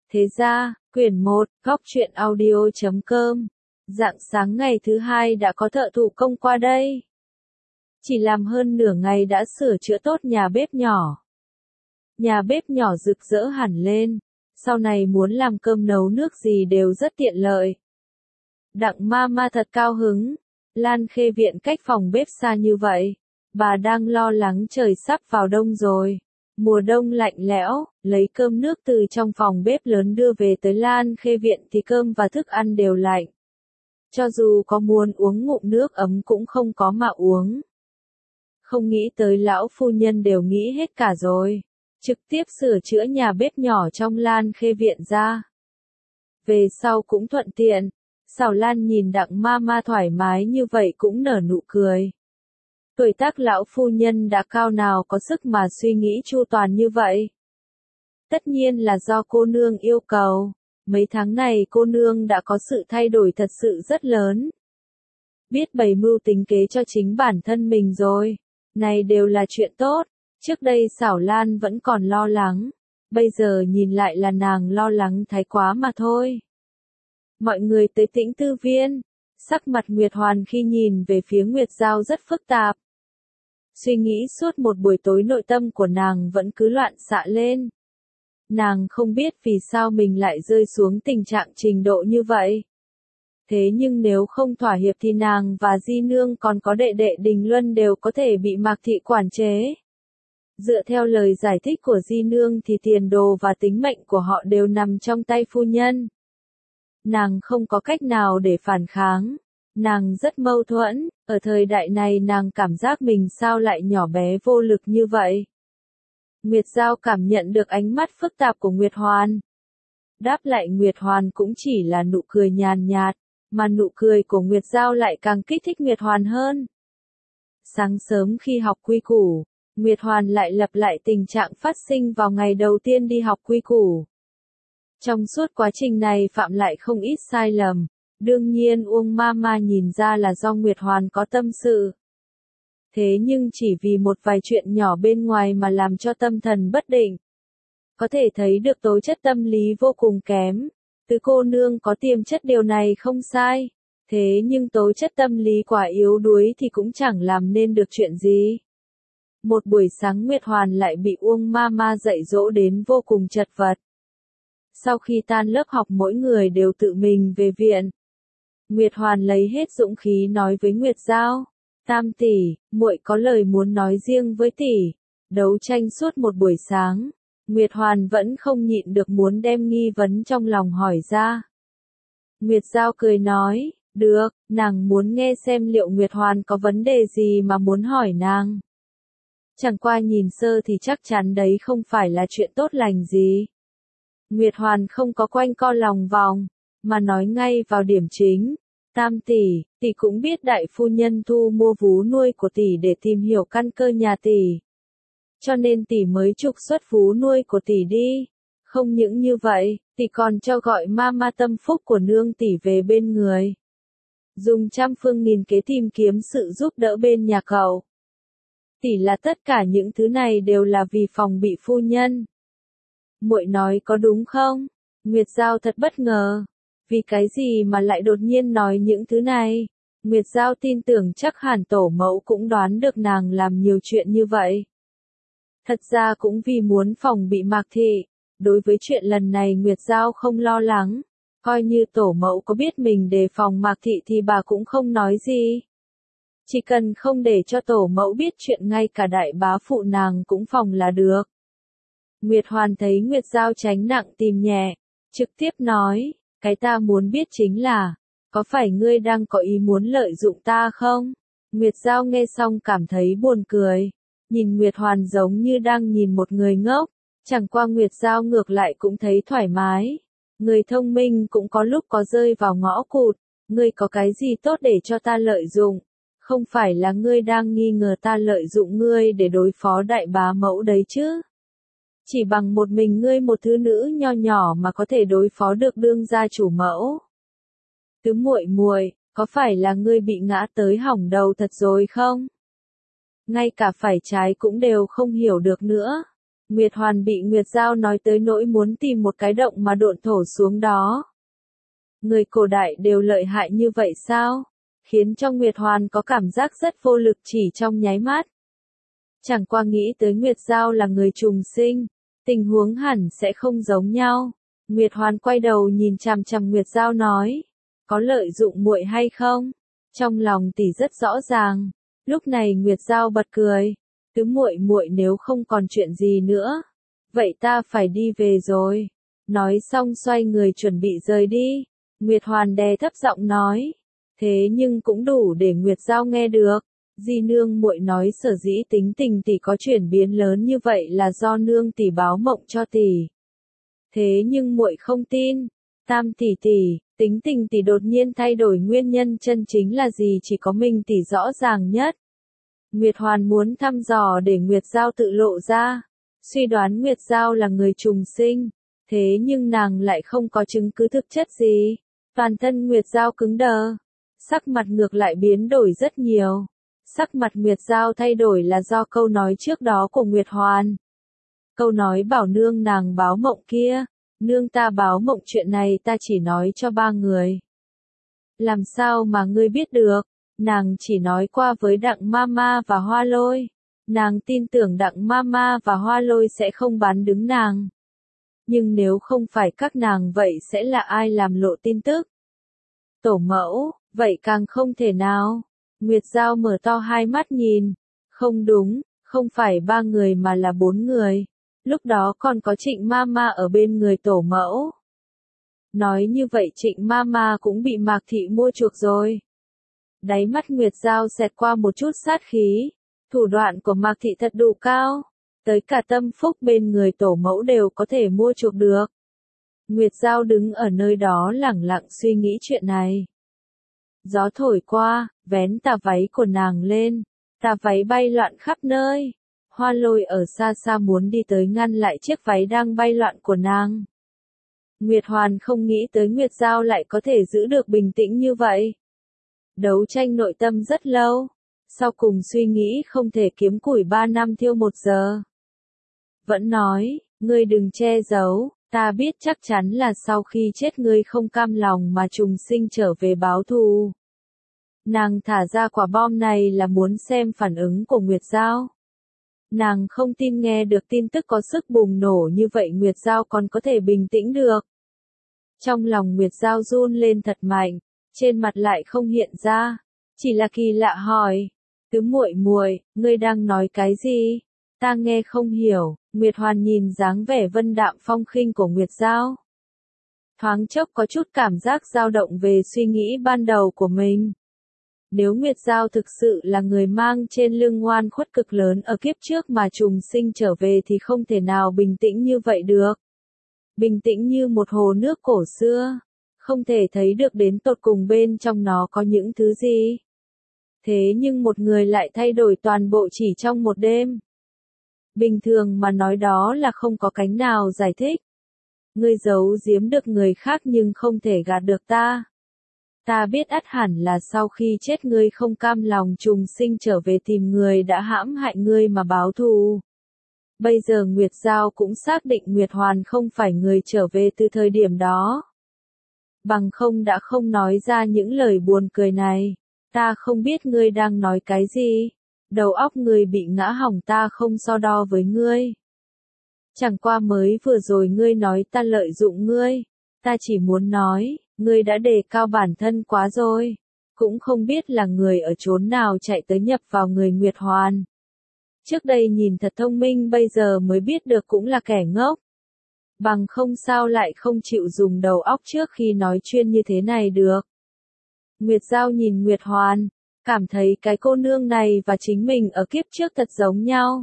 Thế ra, quyển 1, góc truyện audio.com. Rạng sáng ngày thứ hai đã có thợ thủ công qua đây. Chỉ làm hơn nửa ngày đã sửa chữa tốt nhà bếp nhỏ. Nhà bếp nhỏ rực rỡ hẳn lên, sau này muốn làm cơm nấu nước gì đều rất tiện lợi. Đặng Mama thật cao hứng, Lan Khê Viện cách phòng bếp xa như vậy, bà đang lo lắng trời sắp vào đông rồi. Mùa đông lạnh lẽo, lấy cơm nước từ trong phòng bếp lớn đưa về tới Lan Khê Viện thì cơm và thức ăn đều lạnh. Cho dù có muốn uống ngụm nước ấm cũng không có mà uống. Không nghĩ tới lão phu nhân đều nghĩ hết cả rồi. Trực tiếp sửa chữa nhà bếp nhỏ trong Lan Khê Viện ra. Về sau cũng thuận tiện. Xảo Lan nhìn Đặng Mama thoải mái như vậy cũng nở nụ cười. Tuổi tác lão phu nhân đã cao nào có sức mà suy nghĩ chu toàn như vậy. Tất nhiên là do cô nương yêu cầu. Mấy tháng này cô nương đã có sự thay đổi thật sự rất lớn. Biết bày mưu tính kế cho chính bản thân mình rồi. Này đều là chuyện tốt. Trước đây Xảo Lan vẫn còn lo lắng. Bây giờ nhìn lại là nàng lo lắng thái quá mà thôi. Mọi người tới Tĩnh Tư Viên. Sắc mặt Nguyệt Hoàn khi nhìn về phía Nguyệt Giao rất phức tạp. Suy nghĩ suốt một buổi tối nội tâm của nàng vẫn cứ loạn xạ lên. Nàng không biết vì sao mình lại rơi xuống tình trạng trình độ như vậy. Thế nhưng nếu không thỏa hiệp thì nàng và Di Nương còn có đệ đệ Đình Luân đều có thể bị Mạc Thị quản chế. Dựa theo lời giải thích của Di Nương thì tiền đồ và tính mệnh của họ đều nằm trong tay phu nhân. Nàng không có cách nào để phản kháng. Nàng rất mâu thuẫn, ở thời đại này nàng cảm giác mình sao lại nhỏ bé vô lực như vậy. Nguyệt Giao cảm nhận được ánh mắt phức tạp của Nguyệt Hoàn. Đáp lại Nguyệt Hoàn cũng chỉ là nụ cười nhàn nhạt, mà nụ cười của Nguyệt Giao lại càng kích thích Nguyệt Hoàn hơn. Sáng sớm khi học quy củ, Nguyệt Hoàn lại lặp lại tình trạng phát sinh vào ngày đầu tiên đi học quy củ. Trong suốt quá trình này phạm lại không ít sai lầm. Đương nhiên Uông Mama nhìn ra là do Nguyệt Hoàn có tâm sự. Thế nhưng chỉ vì một vài chuyện nhỏ bên ngoài mà làm cho tâm thần bất định. Có thể thấy được tố chất tâm lý vô cùng kém. Tứ cô nương có tiềm chất điều này không sai. Thế nhưng tố chất tâm lý quả yếu đuối thì cũng chẳng làm nên được chuyện gì. Một buổi sáng Nguyệt Hoàn lại bị Uông Mama dạy dỗ đến vô cùng chật vật. Sau khi tan lớp học mỗi người đều tự mình về viện. Nguyệt Hoàn lấy hết dũng khí nói với Nguyệt Giao, Tam tỷ, muội có lời muốn nói riêng với tỷ. Đấu tranh suốt một buổi sáng, Nguyệt Hoàn vẫn không nhịn được muốn đem nghi vấn trong lòng hỏi ra. Nguyệt Giao cười nói, được, nàng muốn nghe xem liệu Nguyệt Hoàn có vấn đề gì mà muốn hỏi nàng. Chẳng qua nhìn sơ thì chắc chắn đấy không phải là chuyện tốt lành gì. Nguyệt Hoàn không có quanh co lòng vòng, mà nói ngay vào điểm chính. Tam tỷ, tỷ cũng biết đại phu nhân thu mua vú nuôi của tỷ để tìm hiểu căn cơ nhà tỷ. Cho nên tỷ mới trục xuất vú nuôi của tỷ đi. Không những như vậy, tỷ còn cho gọi Mama tâm phúc của nương tỷ về bên người. Dùng trăm phương nghìn kế tìm kiếm sự giúp đỡ bên nhà cậu. Tỷ là tất cả những thứ này đều là vì phòng bị phu nhân. Muội nói có đúng không? Nguyệt Giao thật bất ngờ. Vì cái gì mà lại đột nhiên nói những thứ này? Nguyệt Giao tin tưởng chắc hẳn tổ mẫu cũng đoán được nàng làm nhiều chuyện như vậy. Thật ra cũng vì muốn phòng bị Mạc Thị. Đối với chuyện lần này Nguyệt Giao không lo lắng. Coi như tổ mẫu có biết mình đề phòng Mạc Thị thì bà cũng không nói gì. Chỉ cần không để cho tổ mẫu biết chuyện ngay cả đại bá phụ nàng cũng phòng là được. Nguyệt Hoàn thấy Nguyệt Giao tránh nặng tìm nhẹ, trực tiếp nói, cái ta muốn biết chính là, có phải ngươi đang có ý muốn lợi dụng ta không? Nguyệt Giao nghe xong cảm thấy buồn cười, nhìn Nguyệt Hoàn giống như đang nhìn một người ngốc, chẳng qua Nguyệt Giao ngược lại cũng thấy thoải mái. Người thông minh cũng có lúc có rơi vào ngõ cụt, ngươi có cái gì tốt để cho ta lợi dụng? Không phải là ngươi đang nghi ngờ ta lợi dụng ngươi để đối phó đại bá mẫu đấy chứ? Chỉ bằng một mình ngươi một thứ nữ nho nhỏ mà có thể đối phó được đương gia chủ mẫu. Tứ muội muội, có phải là ngươi bị ngã tới hỏng đầu thật rồi không? Ngay cả phải trái cũng đều không hiểu được nữa. Nguyệt Hoàn bị Nguyệt Giao nói tới nỗi muốn tìm một cái động mà độn thổ xuống đó. Người cổ đại đều lợi hại như vậy sao? Khiến cho Nguyệt Hoàn có cảm giác rất vô lực chỉ trong nháy mắt. Chẳng qua nghĩ tới Nguyệt Giao là người trùng sinh, tình huống hẳn sẽ không giống nhau. Nguyệt Hoàn quay đầu nhìn chằm chằm Nguyệt Giao nói, có lợi dụng muội hay không? Trong lòng tỷ rất rõ ràng. Lúc này Nguyệt Giao bật cười, tứ muội muội nếu không còn chuyện gì nữa, vậy ta phải đi về rồi. Nói xong xoay người chuẩn bị rời đi. Nguyệt Hoàn đè thấp giọng nói, thế nhưng cũng đủ để Nguyệt Giao nghe được. Di nương muội nói sở dĩ tính tình tỷ có chuyển biến lớn như vậy là do nương tỷ báo mộng cho tỷ. Thế nhưng muội không tin. Tam tỷ tỷ, tính tình tỷ đột nhiên thay đổi nguyên nhân chân chính là gì chỉ có mình tỷ rõ ràng nhất. Nguyệt Hoàn muốn thăm dò để Nguyệt Giao tự lộ ra. Suy đoán Nguyệt Giao là người trùng sinh. Thế nhưng nàng lại không có chứng cứ thực chất gì. Toàn thân Nguyệt Giao cứng đờ. Sắc mặt ngược lại biến đổi rất nhiều. Sắc mặt Nguyệt Giao thay đổi là do câu nói trước đó của Nguyệt Hoàn. Câu nói bảo nương nàng báo mộng kia. Nương ta báo mộng chuyện này ta chỉ nói cho 3 người. Làm sao mà ngươi biết được? Nàng chỉ nói qua với Đặng Mama và Hoa Lôi. Nàng tin tưởng Đặng Mama và Hoa Lôi sẽ không bán đứng nàng. Nhưng nếu không phải các nàng vậy sẽ là ai làm lộ tin tức? Tổ mẫu, vậy càng không thể nào. Nguyệt Giao mở to hai mắt nhìn. Không đúng, không phải 3 người mà là 4 người. Lúc đó còn có Trịnh Mama ở bên người tổ mẫu. Nói như vậy Trịnh Mama cũng bị Mạc Thị mua chuộc rồi. Đáy mắt Nguyệt Giao xẹt qua một chút sát khí. Thủ đoạn của Mạc Thị thật đủ cao. Tới cả Tâm Phúc bên người tổ mẫu đều có thể mua chuộc được. Nguyệt Giao đứng ở nơi đó lẳng lặng suy nghĩ chuyện này. Gió thổi qua, vén tà váy của nàng lên. Tà váy bay loạn khắp nơi. Hoa Lôi ở xa xa muốn đi tới ngăn lại chiếc váy đang bay loạn của nàng. Nguyệt Hoàn không nghĩ tới Nguyệt Giao lại có thể giữ được bình tĩnh như vậy. Đấu tranh nội tâm rất lâu. Sau cùng suy nghĩ không thể kiếm củi 3 năm thiêu 1 giờ. Vẫn nói, ngươi đừng che giấu, ta biết chắc chắn là sau khi chết ngươi không cam lòng mà trùng sinh trở về báo thù. Nàng thả ra quả bom này là muốn xem phản ứng của Nguyệt Giao. Nàng không tin nghe được tin tức có sức bùng nổ như vậy Nguyệt Giao còn có thể bình tĩnh được. Trong lòng Nguyệt Giao run lên thật mạnh, trên mặt lại không hiện ra, chỉ là kỳ lạ hỏi, tứ muội muội, ngươi đang nói cái gì? Ta nghe không hiểu. Nguyệt Hoàn nhìn dáng vẻ vân đạm phong khinh của Nguyệt Giao. Thoáng chốc có chút cảm giác dao động về suy nghĩ ban đầu của mình. Nếu Nguyệt Giao thực sự là người mang trên lưng ngoan khuất cực lớn ở kiếp trước mà trùng sinh trở về thì không thể nào bình tĩnh như vậy được. Bình tĩnh như một hồ nước cổ xưa. Không thể thấy được đến tột cùng bên trong nó có những thứ gì. Thế nhưng một người lại thay đổi toàn bộ chỉ trong một đêm. Bình thường mà nói đó là không có cánh nào giải thích. Ngươi giấu giếm được người khác nhưng không thể gạt được ta. Ta biết ắt hẳn là sau khi chết ngươi không cam lòng trùng sinh trở về tìm người đã hãm hại ngươi mà báo thù. Bây giờ Nguyệt Giao cũng xác định Nguyệt Hoàn không phải người trở về từ thời điểm đó. Bằng không đã không nói ra những lời buồn cười này. Ta không biết ngươi đang nói cái gì. Đầu óc ngươi bị ngã hỏng ta không so đo với ngươi. Chẳng qua mới vừa rồi ngươi nói ta lợi dụng ngươi. Ta chỉ muốn nói, ngươi đã đề cao bản thân quá rồi. Cũng không biết là người ở chốn nào chạy tới nhập vào người Nguyệt Hoàn. Trước đây nhìn thật thông minh bây giờ mới biết được cũng là kẻ ngốc. Bằng không sao lại không chịu dùng đầu óc trước khi nói chuyên như thế này được. Nguyệt Giao nhìn Nguyệt Hoàn, cảm thấy cái cô nương này và chính mình ở kiếp trước thật giống nhau.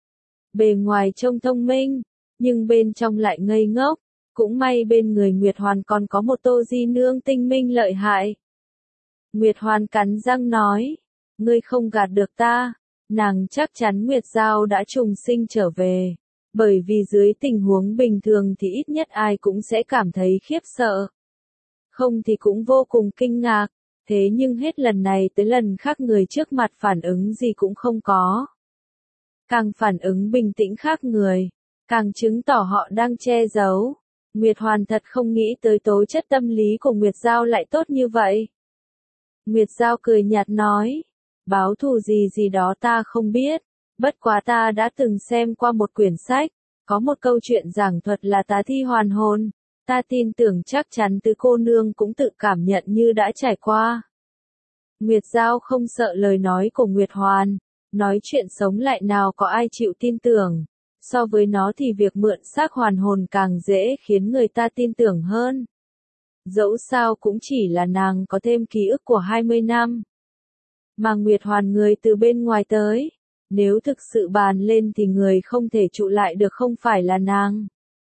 Bề ngoài trông thông minh, nhưng bên trong lại ngây ngốc. Cũng may bên người Nguyệt Hoàn còn có một Tô Di nương tinh minh lợi hại. Nguyệt Hoàn cắn răng nói, ngươi không gạt được ta. Nàng chắc chắn Nguyệt Giao đã trùng sinh trở về. Bởi vì dưới tình huống bình thường thì ít nhất ai cũng sẽ cảm thấy khiếp sợ. Không thì cũng vô cùng kinh ngạc. Thế nhưng hết lần này tới lần khác người trước mặt phản ứng gì cũng không có. Càng phản ứng bình tĩnh khác người. càng chứng tỏ họ đang che giấu. Nguyệt Hoàn thật không nghĩ tới tố chất tâm lý của Nguyệt Giao lại tốt như vậy. Nguyệt Giao cười nhạt nói, báo thù gì gì đó ta không biết, bất quá ta đã từng xem qua một quyển sách, có một câu chuyện giảng thuật là tá thi hoàn hồn, ta tin tưởng chắc chắn tứ cô nương cũng tự cảm nhận như đã trải qua. Nguyệt Giao không sợ lời nói của Nguyệt Hoàn, nói chuyện sống lại nào có ai chịu tin tưởng, so với nó thì việc mượn xác hoàn hồn càng dễ khiến người ta tin tưởng hơn. Dẫu sao cũng chỉ là nàng có thêm ký ức của 20 năm. Mà Nguyệt Hoàn người từ bên ngoài tới, nếu thực sự bàn lên thì người không thể trụ lại được không phải là nàng,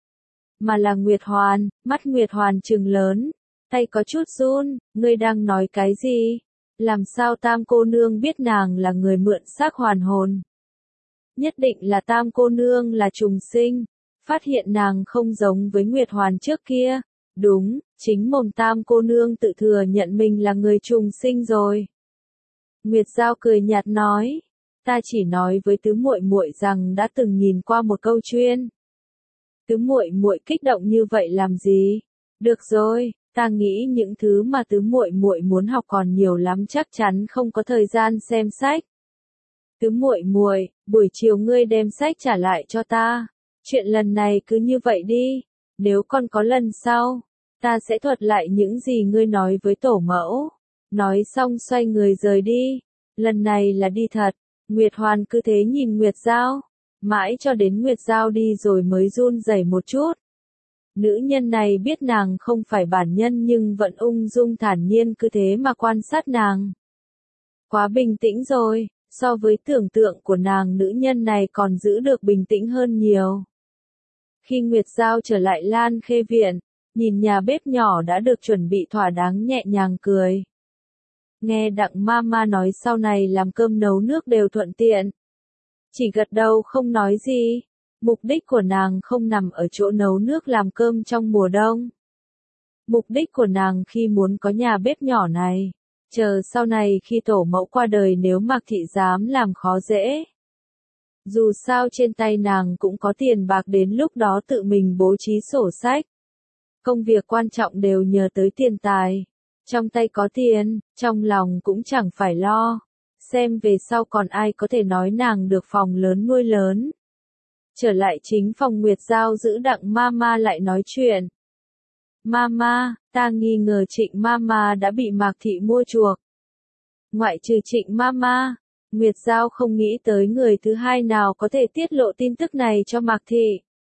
mà là Nguyệt Hoàn. Mắt Nguyệt Hoàn trừng lớn, tay có chút run, ngươi đang nói cái gì? Làm sao Tam cô nương biết nàng là người mượn xác hoàn hồn? Nhất định là Tam cô nương là trùng sinh, phát hiện nàng không giống với Nguyệt Hoàn trước kia. Đúng, chính mồm Tam cô nương tự thừa nhận mình là người trùng sinh rồi. Nguyệt Giao cười nhạt nói, ta chỉ nói với tứ muội muội rằng đã từng nhìn qua một câu chuyên. Tứ muội muội kích động như vậy làm gì? Được rồi, ta nghĩ những thứ mà tứ muội muội muốn học còn nhiều lắm, chắc chắn không có thời gian xem sách. Tứ muội muội, buổi chiều ngươi đem sách trả lại cho ta. Chuyện lần này cứ như vậy đi, nếu còn có lần sau, ta sẽ thuật lại những gì ngươi nói với tổ mẫu. Nói xong xoay người rời đi. Lần này là đi thật. Nguyệt Hoàn cứ thế nhìn Nguyệt Giao, mãi cho đến Nguyệt Giao đi rồi mới run rẩy một chút. Nữ nhân này biết nàng không phải bản nhân nhưng vẫn ung dung thản nhiên cứ thế mà quan sát nàng. Quá bình tĩnh rồi, so với tưởng tượng của nàng nữ nhân này còn giữ được bình tĩnh hơn nhiều. Khi Nguyệt Giao trở lại Lan Khê Viện, nhìn nhà bếp nhỏ đã được chuẩn bị thỏa đáng nhẹ nhàng cười. Nghe Đặng Mama nói sau này làm cơm nấu nước đều thuận tiện. Chỉ gật đầu không nói gì. Mục đích của nàng không nằm ở chỗ nấu nước làm cơm trong mùa đông. Mục đích của nàng khi muốn có nhà bếp nhỏ này, chờ sau này khi tổ mẫu qua đời nếu Mạc Thị dám làm khó dễ. Dù sao trên tay nàng cũng có tiền bạc, đến lúc đó tự mình bố trí sổ sách. Công việc quan trọng đều nhờ tới tiền tài. Trong tay có tiền, trong lòng cũng chẳng phải lo. Xem về sau còn ai có thể nói nàng được phòng lớn nuôi lớn. Trở lại chính phòng, Nguyệt Giao giữ Đặng Mama lại nói chuyện. Mama, ta nghi ngờ Trịnh Mama đã bị Mạc Thị mua chuộc. Ngoại trừ Trịnh Mama, Nguyệt Giao không nghĩ tới người thứ hai nào có thể tiết lộ tin tức này cho Mạc Thị.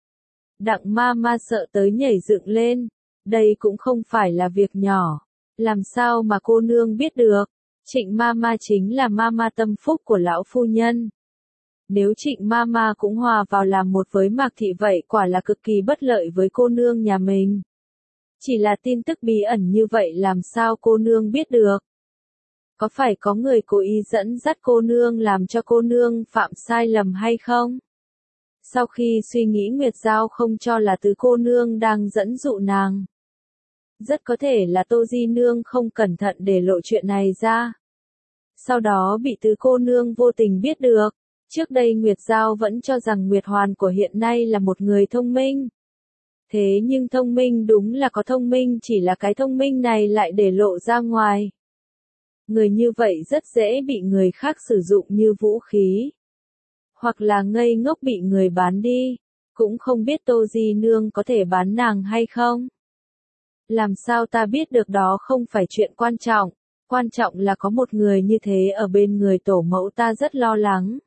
Đặng Mama sợ tới nhảy dựng lên. Đây cũng không phải là việc nhỏ. Làm sao mà cô nương biết được? Trịnh Mama chính là Mama tâm phúc của lão phu nhân. Nếu Trịnh Mama cũng hòa vào làm một với Mạc Thị vậy quả là cực kỳ bất lợi với cô nương nhà mình. Chỉ là tin tức bí ẩn như vậy làm sao cô nương biết được? Có phải có người cố ý dẫn dắt cô nương làm cho cô nương phạm sai lầm hay không? Sau khi suy nghĩ, Nguyệt Giao không cho là tứ cô nương đang dẫn dụ nàng. Rất có thể là Tô Di Nương không cẩn thận để lộ chuyện này ra. Sau đó bị tứ cô nương vô tình biết được. Trước đây Nguyệt Giao vẫn cho rằng Nguyệt Hoàn của hiện nay là một người thông minh. Thế nhưng thông minh đúng là có thông minh, chỉ là cái thông minh này lại để lộ ra ngoài. Người như vậy rất dễ bị người khác sử dụng như vũ khí. Hoặc là ngây ngốc bị người bán đi. Cũng không biết Tô Di Nương có thể bán nàng hay không. Làm sao ta biết được, đó không phải chuyện quan trọng. Quan trọng là có một người như thế ở bên người tổ mẫu, ta rất lo lắng.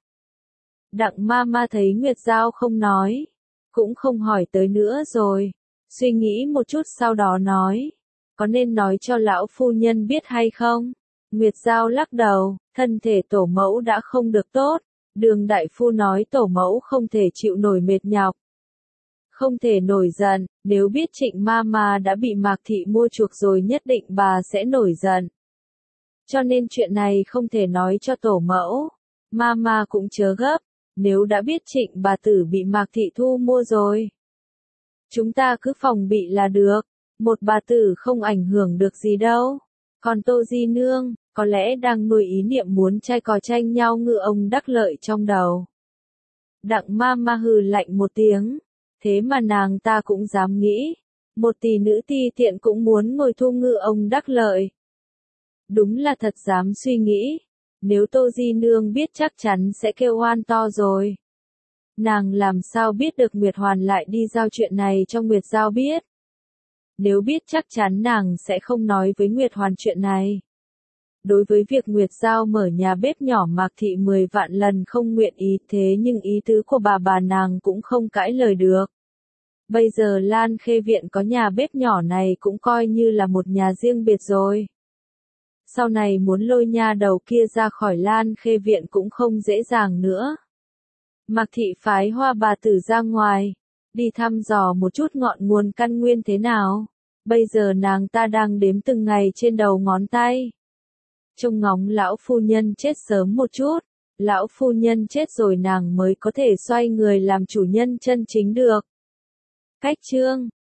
Đặng Mama thấy Nguyệt Giao không nói, cũng không hỏi tới nữa rồi. Suy nghĩ một chút sau đó nói, có nên nói cho lão phu nhân biết hay không? Nguyệt Giao lắc đầu, thân thể tổ mẫu đã không được tốt. Đường đại phu nói tổ mẫu không thể chịu nổi mệt nhọc. Không thể nổi giận, nếu biết Trịnh Mama đã bị Mạc Thị mua chuộc rồi nhất định bà sẽ nổi giận. Cho nên chuyện này không thể nói cho tổ mẫu. Mama cũng chớ gấp, nếu đã biết Trịnh bà tử bị Mạc Thị thu mua rồi. Chúng ta cứ phòng bị là được, một bà tử không ảnh hưởng được gì đâu. Còn Tô Di Nương, có lẽ đang nuôi ý niệm muốn trai cò tranh nhau ngư ông đắc lợi trong đầu. Đặng Mama hừ lạnh một tiếng, Thế mà nàng ta cũng dám nghĩ, một tỷ nữ ti tiện cũng muốn ngồi thu ngư ông đắc lợi. Đúng là thật dám suy nghĩ, nếu Tô Di Nương biết chắc chắn sẽ kêu oan to rồi. Nàng làm sao biết được Nguyệt Hoàn lại đi giao chuyện này cho Nguyệt Giao biết. Nếu biết chắc chắn nàng sẽ không nói với Nguyệt Hoàn chuyện này. Đối với việc Nguyệt Giao mở nhà bếp nhỏ Mạc Thị 10 vạn lần không nguyện ý, thế nhưng ý tứ của bà nàng cũng không cãi lời được. Bây giờ Lan Khê Viện có nhà bếp nhỏ này cũng coi như là một nhà riêng biệt rồi. Sau này muốn lôi nha đầu kia ra khỏi Lan Khê Viện cũng không dễ dàng nữa. Mạc Thị phái Hoa bà tử ra ngoài, đi thăm dò một chút ngọn nguồn căn nguyên thế nào. Bây giờ nàng ta đang đếm từng ngày trên đầu ngón tay. Trông ngóng lão phu nhân chết sớm một chút, lão phu nhân chết rồi nàng mới có thể xoay người làm chủ nhân chân chính được. Cách chương